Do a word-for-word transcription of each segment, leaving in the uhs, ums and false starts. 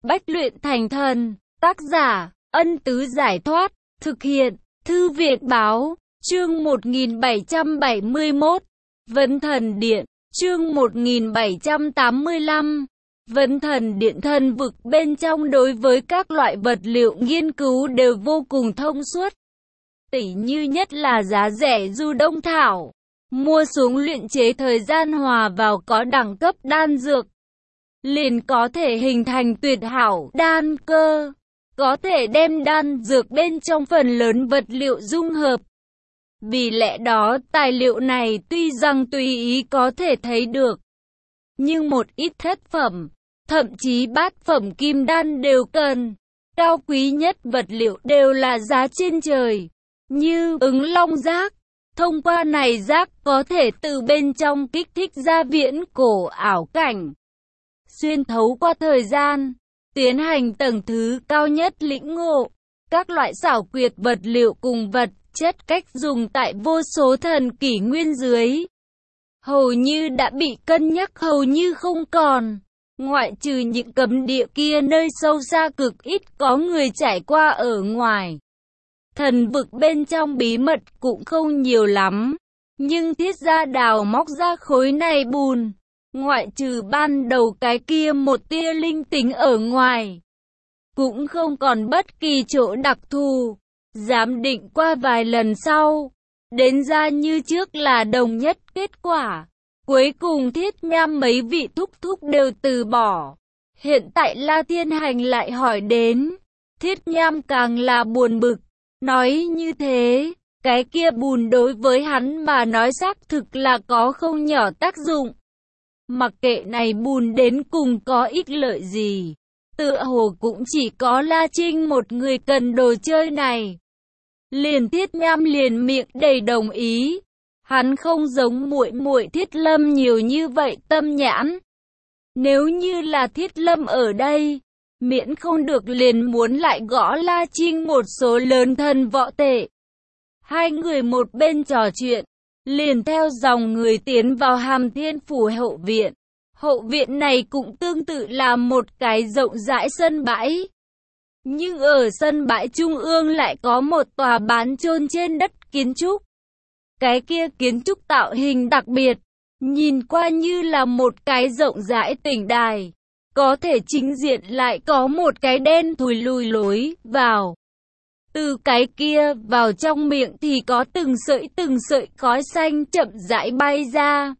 bách luyện thành thần. Tác giả, Ân Tứ Giải Thoát. Thực hiện, Thư Viện Báo. Chương một nghìn bảy trăm bảy mươi mốt. Vấn Thần Điện. Chương một nghìn bảy trăm tám mươi lăm. Vấn Thần Điện. Thần vực bên trong đối với các loại vật liệu nghiên cứu đều vô cùng thông suốt. Tỷ như nhất là giá rẻ du đông thảo. Mua xuống luyện chế thời gian hòa vào có đẳng cấp đan dược, liền có thể hình thành tuyệt hảo đan cơ. Có thể đem đan dược bên trong phần lớn vật liệu dung hợp. Vì lẽ đó tài liệu này tuy rằng tùy ý có thể thấy được, nhưng một ít thất phẩm, thậm chí bát phẩm kim đan đều cần. Cao quý nhất vật liệu đều là giá trên trời, như ứng long giác. Thông qua này giác có thể từ bên trong kích thích ra viễn cổ ảo cảnh, xuyên thấu qua thời gian, tiến hành tầng thứ cao nhất lĩnh ngộ. Các loại xảo quyệt vật liệu cùng vật chất cách dùng tại vô số thần kỷ nguyên dưới, hầu như đã bị cân nhắc hầu như không còn. Ngoại trừ những cấm địa kia nơi sâu xa cực ít có người trải qua ở ngoài, thần vực bên trong bí mật cũng không nhiều lắm. Nhưng thiết gia đào móc ra khối này bùn, ngoại trừ ban đầu cái kia một tia linh tính ở ngoài, cũng không còn bất kỳ chỗ đặc thù. Giám định qua vài lần sau, đến ra như trước là đồng nhất kết quả. Cuối cùng Thiết Nham mấy vị thúc thúc đều từ bỏ. Hiện tại La Thiên Hành lại hỏi đến, Thiết Nham càng là buồn bực. Nói như thế, cái kia bùn đối với hắn mà nói xác thực là có không nhỏ tác dụng. Mặc kệ này bùn đến cùng có ích lợi gì, tựa hồ cũng chỉ có La Trinh một người cần đồ chơi này. Liền Thiết Nham liền miệng đầy đồng ý. Hắn không giống muội muội Thiết Lâm nhiều như vậy tâm nhãn. Nếu như là Thiết Lâm ở đây, miễn không được liền muốn lại gõ La Trinh một số lớn thần võ tệ. Hai người một bên trò chuyện, liền theo dòng người tiến vào Hàm Thiên Phủ hậu viện. Hậu viện này cũng tương tự là một cái rộng rãi sân bãi. Nhưng ở sân bãi trung ương lại có một tòa bán chôn trên đất kiến trúc. Cái kia kiến trúc tạo hình đặc biệt, nhìn qua như là một cái rộng rãi tỉnh đài. Có thể chính diện lại có một cái đen thùi lùi lối vào. Từ cái kia vào trong miệng thì có từng sợi từng sợi khói xanh chậm rãi bay ra.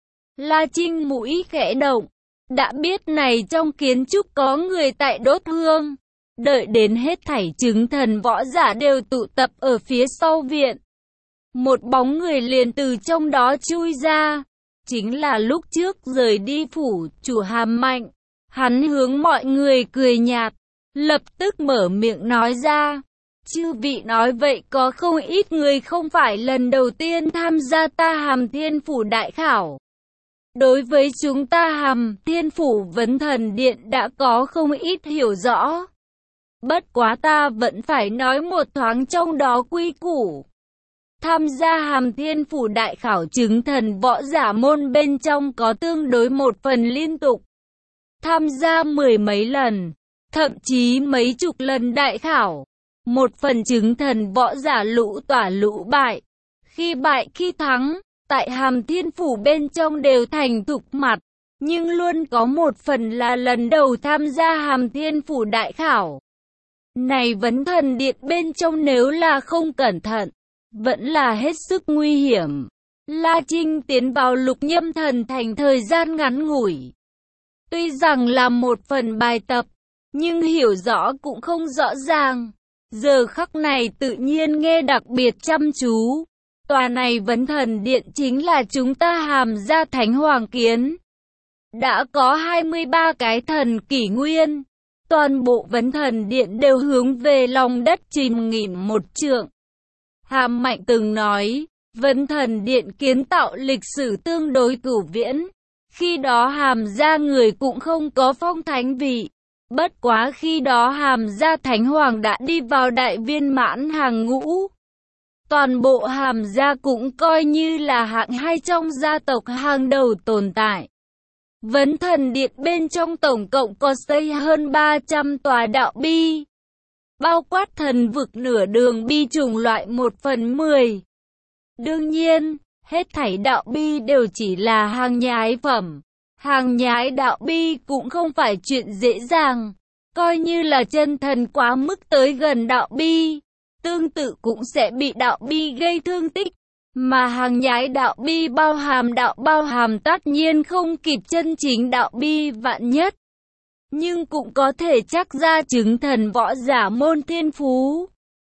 La Trinh mũi khẽ động, đã biết này trong kiến trúc có người tại đốt hương. Đợi đến hết thảy chứng thần võ giả đều tụ tập ở phía sau viện, một bóng người liền từ trong đó chui ra. Chính là lúc trước rời đi phủ chủ Hàm Mạnh. Hắn hướng mọi người cười nhạt, lập tức mở miệng nói ra. Chư vị nói vậy có không ít người không phải lần đầu tiên tham gia ta Hàm Thiên Phủ đại khảo. Đối với chúng ta Hàm Thiên Phủ Vấn Thần Điện đã có không ít hiểu rõ. Bất quá ta vẫn phải nói một thoáng trong đó quy củ. Tham gia Hàm Thiên Phủ đại khảo chứng thần võ giả môn bên trong có tương đối một phần liên tục. Tham gia mười mấy lần, thậm chí mấy chục lần đại khảo. Một phần chứng thần võ giả lũ tỏa lũ bại. Khi bại khi thắng, tại Hàm Thiên Phủ bên trong đều thành thục mặt. Nhưng luôn có một phần là lần đầu tham gia Hàm Thiên Phủ đại khảo. Này Vấn Thần Điện bên trong nếu là không cẩn thận, vẫn là hết sức nguy hiểm. La Trinh tiến vào Lục Nhâm Thần Thành thời gian ngắn ngủi. Tuy rằng là một phần bài tập, nhưng hiểu rõ cũng không rõ ràng. Giờ khắc này tự nhiên nghe đặc biệt chăm chú. Tòa này Vấn Thần Điện chính là chúng ta Hàm gia Thánh Hoàng Kiến. Đã có hai mươi ba cái thần kỷ nguyên. Toàn bộ Vấn Thần Điện đều hướng về lòng đất chìm nghỉm một trượng. Hàm Mạnh từng nói, Vấn Thần Điện kiến tạo lịch sử tương đối cửu viễn. Khi đó Hàm gia người cũng không có phong thánh vị. Bất quá khi đó Hàm gia Thánh Hoàng đã đi vào đại viên mãn hàng ngũ. Toàn bộ Hàm gia cũng coi như là hạng hai trong gia tộc hàng đầu tồn tại. Vấn Thần Điện bên trong tổng cộng có xây hơn ba trăm tòa đạo bi, bao quát thần vực nửa đường bi chủng loại một phần mười. Đương nhiên, hết thảy đạo bi đều chỉ là hàng nhái phẩm. Hàng nhái đạo bi cũng không phải chuyện dễ dàng, coi như là chân thần quá mức tới gần đạo bi, tương tự cũng sẽ bị đạo bi gây thương tích. Mà hàng nhái đạo bi bao hàm đạo bao hàm tất nhiên không kịp chân chính đạo bi vạn nhất, nhưng cũng có thể chắc ra chứng thần võ giả môn thiên phú.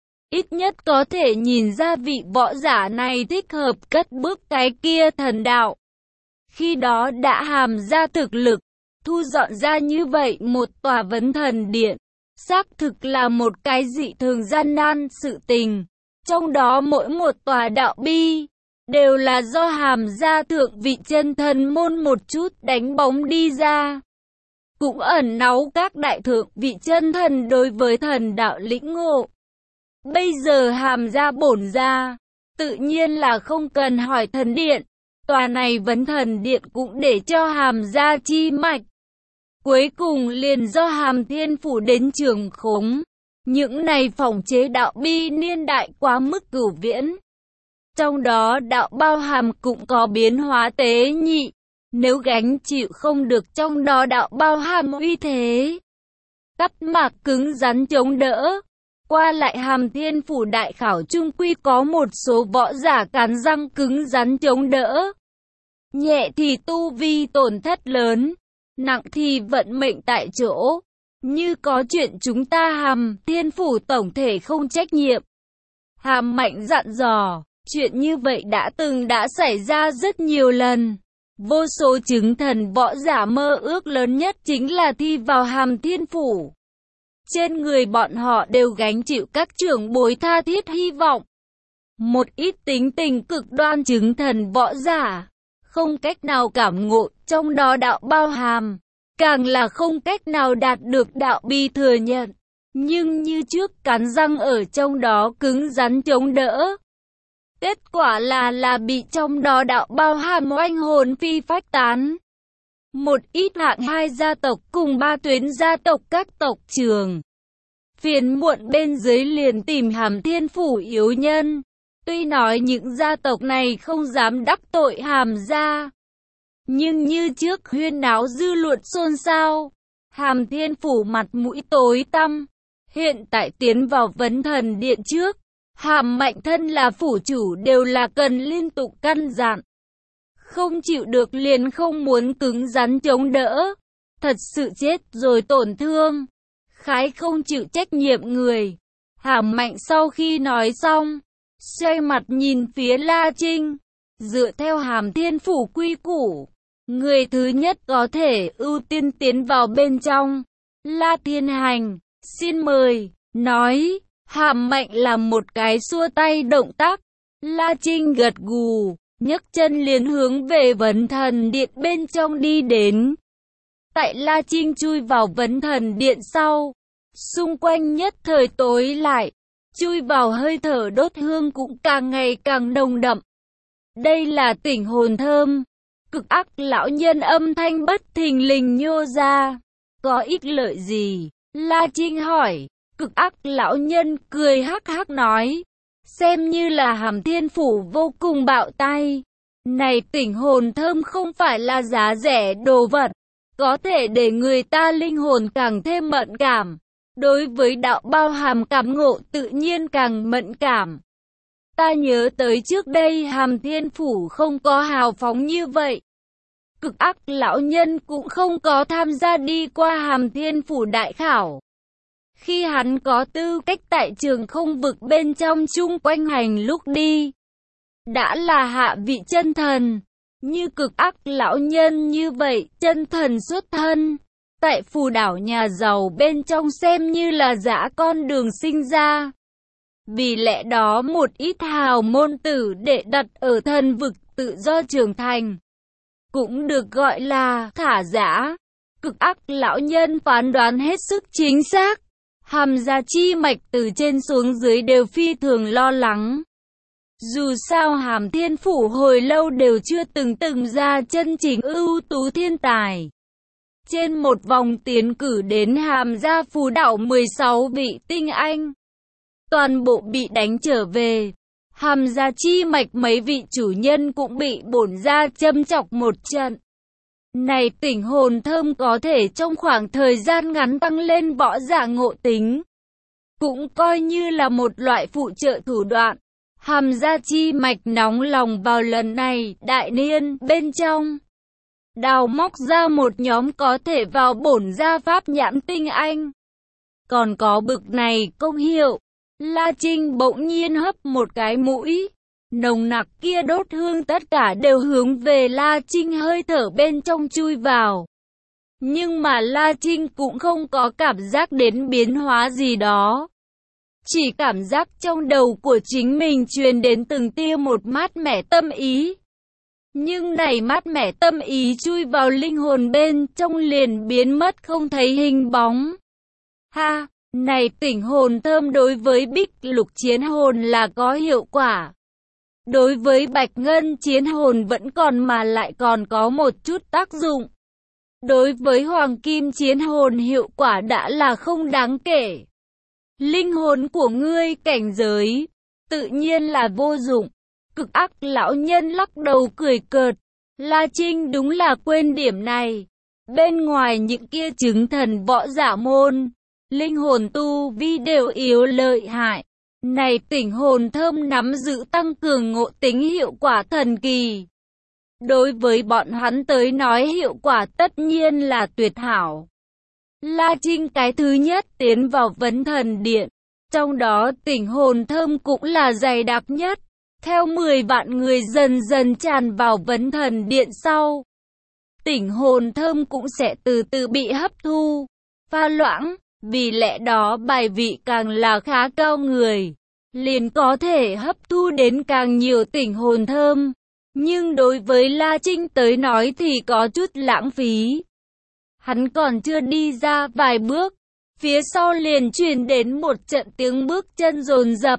Ít nhất có thể nhìn ra vị võ giả này thích hợp cất bước cái kia thần đạo. Khi đó đã hàm ra thực lực, thu dọn ra như vậy một tòa Vấn Thần Điện, xác thực là một cái dị thường gian nan sự tình. Trong đó mỗi một tòa đạo bi, đều là do hàm ra thượng vị chân thần môn một chút đánh bóng đi ra. Cũng ẩn náu các đại thượng vị chân thần đối với thần đạo lĩnh ngộ. Bây giờ hàm ra bổn ra, tự nhiên là không cần hỏi thần điện. Tòa này Vấn Thần Điện cũng để cho hàm ra chi mạch. Cuối cùng liền do Hàm Thiên Phủ đến trường khống. Những này phòng chế đạo bi niên đại quá mức cửu viễn. Trong đó đạo bao hàm cũng có biến hóa tế nhị. Nếu gánh chịu không được trong đó đạo bao hàm uy thế, cắt mạc cứng rắn chống đỡ. Qua lại Hàm Thiên Phủ đại khảo trung quy có một số võ giả cắn răng cứng rắn chống đỡ. Nhẹ thì tu vi tổn thất lớn, nặng thì vận mệnh tại chỗ. Như có chuyện chúng ta Hàm Thiên Phủ tổng thể không trách nhiệm. Hàm Mạnh dặn dò, chuyện như vậy đã từng đã xảy ra rất nhiều lần. Vô số chứng thần võ giả mơ ước lớn nhất chính là thi vào Hàm Thiên Phủ. Trên người bọn họ đều gánh chịu các trưởng bối tha thiết hy vọng. Một ít tính tình cực đoan chứng thần võ giả, không cách nào cảm ngộ trong đó đạo bao hàm, càng là không cách nào đạt được đạo bi thừa nhận. Nhưng như trước cắn răng ở trong đó cứng rắn chống đỡ. Kết quả là là bị trong đó đạo bao hàm oanh hồn phi phách tán. Một ít hạng hai gia tộc cùng ba tuyến gia tộc các tộc trường, phiền muộn bên dưới liền tìm Hàm Thiên Phủ yếu nhân. Tuy nói những gia tộc này không dám đắc tội Hàm gia, nhưng như trước huyên náo dư luận xôn xao. Hàm Thiên Phủ mặt mũi tối tăm. Hiện tại tiến vào Vấn Thần Điện trước, Hàm Mạnh thân là phủ chủ đều là cần liên tục căn dặn. Không chịu được liền không muốn cứng rắn chống đỡ. Thật sự chết rồi tổn thương. Khái không chịu trách nhiệm người. Hàm Mạnh sau khi nói xong, xoay mặt nhìn phía La Trinh. Dựa theo Hàm Thiên Phủ quy củ, người thứ nhất có thể ưu tiên tiến vào bên trong. La Thiên Hành, xin mời. Nói, Hàm Mạnh làm một cái xua tay động tác. La Trinh gật gù, nhấc chân liền hướng về Vấn Thần Điện bên trong đi đến. Tại La Trinh chui vào Vấn Thần Điện sau, xung quanh nhất thời tối lại, chui vào hơi thở đốt hương cũng càng ngày càng nồng đậm. Đây là tỉnh hồn thơm. Cực ác lão nhân âm thanh bất thình lình nhô ra. Có ích lợi gì? La Trinh hỏi. Cực ác lão nhân cười hắc hắc nói. Xem như là Hàm Thiên Phủ vô cùng bạo tay. Này tỉnh hồn thơm không phải là giá rẻ đồ vật. Có thể để người ta linh hồn càng thêm mẫn cảm. Đối với đạo bao hàm cảm ngộ tự nhiên càng mẫn cảm. Ta nhớ tới trước đây Hàm Thiên Phủ không có hào phóng như vậy. Cực ác lão nhân cũng không có tham gia đi qua Hàm Thiên Phủ đại khảo. Khi hắn có tư cách tại trường không vực bên trong chung quanh hành lúc đi, đã là hạ vị chân thần. Như cực ác lão nhân như vậy, chân thần xuất thân, tại phù đảo nhà giàu bên trong xem như là dã con đường sinh ra. Vì lẽ đó một ít hào môn tử đệ đặt ở thần vực tự do trưởng thành, cũng được gọi là thả dã. Cực ác lão nhân phán đoán hết sức chính xác. Hàm gia chi mạch từ trên xuống dưới đều phi thường lo lắng. Dù sao Hàm Thiên Phủ hồi lâu đều chưa từng từng ra chân chính ưu tú thiên tài. Trên một vòng tiến cử đến Hàm gia phù đảo mười sáu vị tinh anh, toàn bộ bị đánh trở về. Hàm gia chi mạch mấy vị chủ nhân cũng bị bổn gia châm chọc một trận. Này Tỉnh Hồn Thơm có thể trong khoảng thời gian ngắn tăng lên võ giả ngộ tính, cũng coi như là một loại phụ trợ thủ đoạn. Hàm gia chi mạch nóng lòng vào lần này đại niên bên trong, đào móc ra một nhóm có thể vào bổn gia pháp nhãn tinh anh. Còn có bực này công hiệu, La Trinh bỗng nhiên hấp một cái mũi, nồng nặc kia đốt hương tất cả đều hướng về La Trinh hơi thở bên trong chui vào. Nhưng mà La Trinh cũng không có cảm giác đến biến hóa gì đó. Chỉ cảm giác trong đầu của chính mình truyền đến từng tia một mát mẻ tâm ý. Nhưng này mát mẻ tâm ý chui vào linh hồn bên trong liền biến mất không thấy hình bóng. Ha, này Tỉnh Hồn Thơm đối với Bích Lục chiến hồn là có hiệu quả. Đối với Bạch Ngân chiến hồn vẫn còn mà lại còn có một chút tác dụng. Đối với Hoàng Kim chiến hồn hiệu quả đã là không đáng kể. Linh hồn của ngươi cảnh giới, tự nhiên là vô dụng. Cực ác lão nhân lắc đầu cười cợt. La Trinh đúng là quên điểm này. Bên ngoài những kia chứng thần võ giả môn, linh hồn tu vi đều yếu lợi hại. Này Tỉnh Hồn Thơm nắm giữ tăng cường ngộ tính hiệu quả thần kỳ. Đối với bọn hắn tới nói hiệu quả tất nhiên là tuyệt hảo. La Trinh cái thứ nhất tiến vào Vấn Thần Điện. Trong đó Tỉnh Hồn Thơm cũng là dày đặc nhất. Theo mười vạn người dần dần tràn vào Vấn Thần Điện sau, Tỉnh Hồn Thơm cũng sẽ từ từ bị hấp thu, pha loãng. Vì lẽ đó bài vị càng là khá cao người, liền có thể hấp thu đến càng nhiều Tỉnh Hồn Thơm. Nhưng đối với La Trinh tới nói thì có chút lãng phí. Hắn còn chưa đi ra vài bước, phía sau liền truyền đến một trận tiếng bước chân dồn dập.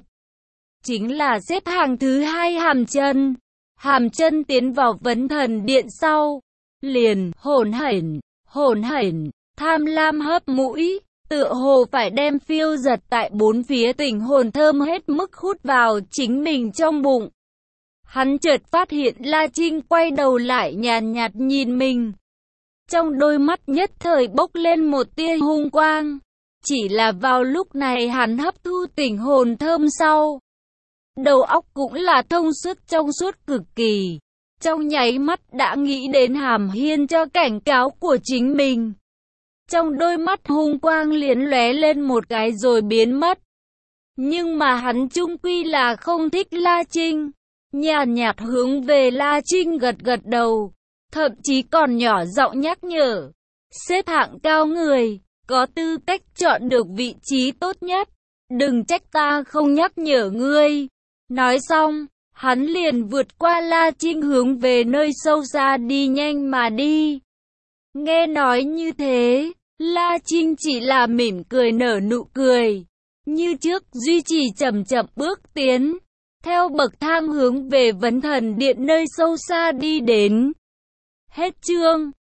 Chính là xếp hàng thứ hai Hàm Chân. Hàm Chân tiến vào Vấn Thần Điện sau, liền hổn hển, hổn hển, tham lam hấp mũi, tựa hồ phải đem phiêu giật tại bốn phía Tỉnh Hồn Thơm hết mức hút vào chính mình trong bụng. Hắn chợt phát hiện La Trinh quay đầu lại nhàn nhạt nhìn mình. Trong đôi mắt nhất thời bốc lên một tia hung quang. Chỉ là vào lúc này hắn hấp thu Tỉnh Hồn Thơm sau, đầu óc cũng là thông suốt trong suốt cực kỳ. Trong nháy mắt đã nghĩ đến Hàm Hiên cho cảnh cáo của chính mình. Trong đôi mắt hung quang liền lóe lên một cái rồi biến mất. Nhưng mà hắn chung quy là không thích La Trinh. Nhàn nhạt hướng về La Trinh gật gật đầu, thậm chí còn nhỏ giọng nhắc nhở. Xếp hạng cao người, có tư cách chọn được vị trí tốt nhất. Đừng trách ta không nhắc nhở ngươi. Nói xong, hắn liền vượt qua La Trinh hướng về nơi sâu xa đi nhanh mà đi. Nghe nói như thế, La Trinh chỉ là mỉm cười nở nụ cười. Như trước duy trì chậm chậm bước tiến, theo bậc thang hướng về Vấn Thần Điện nơi sâu xa đi đến. Hết chương.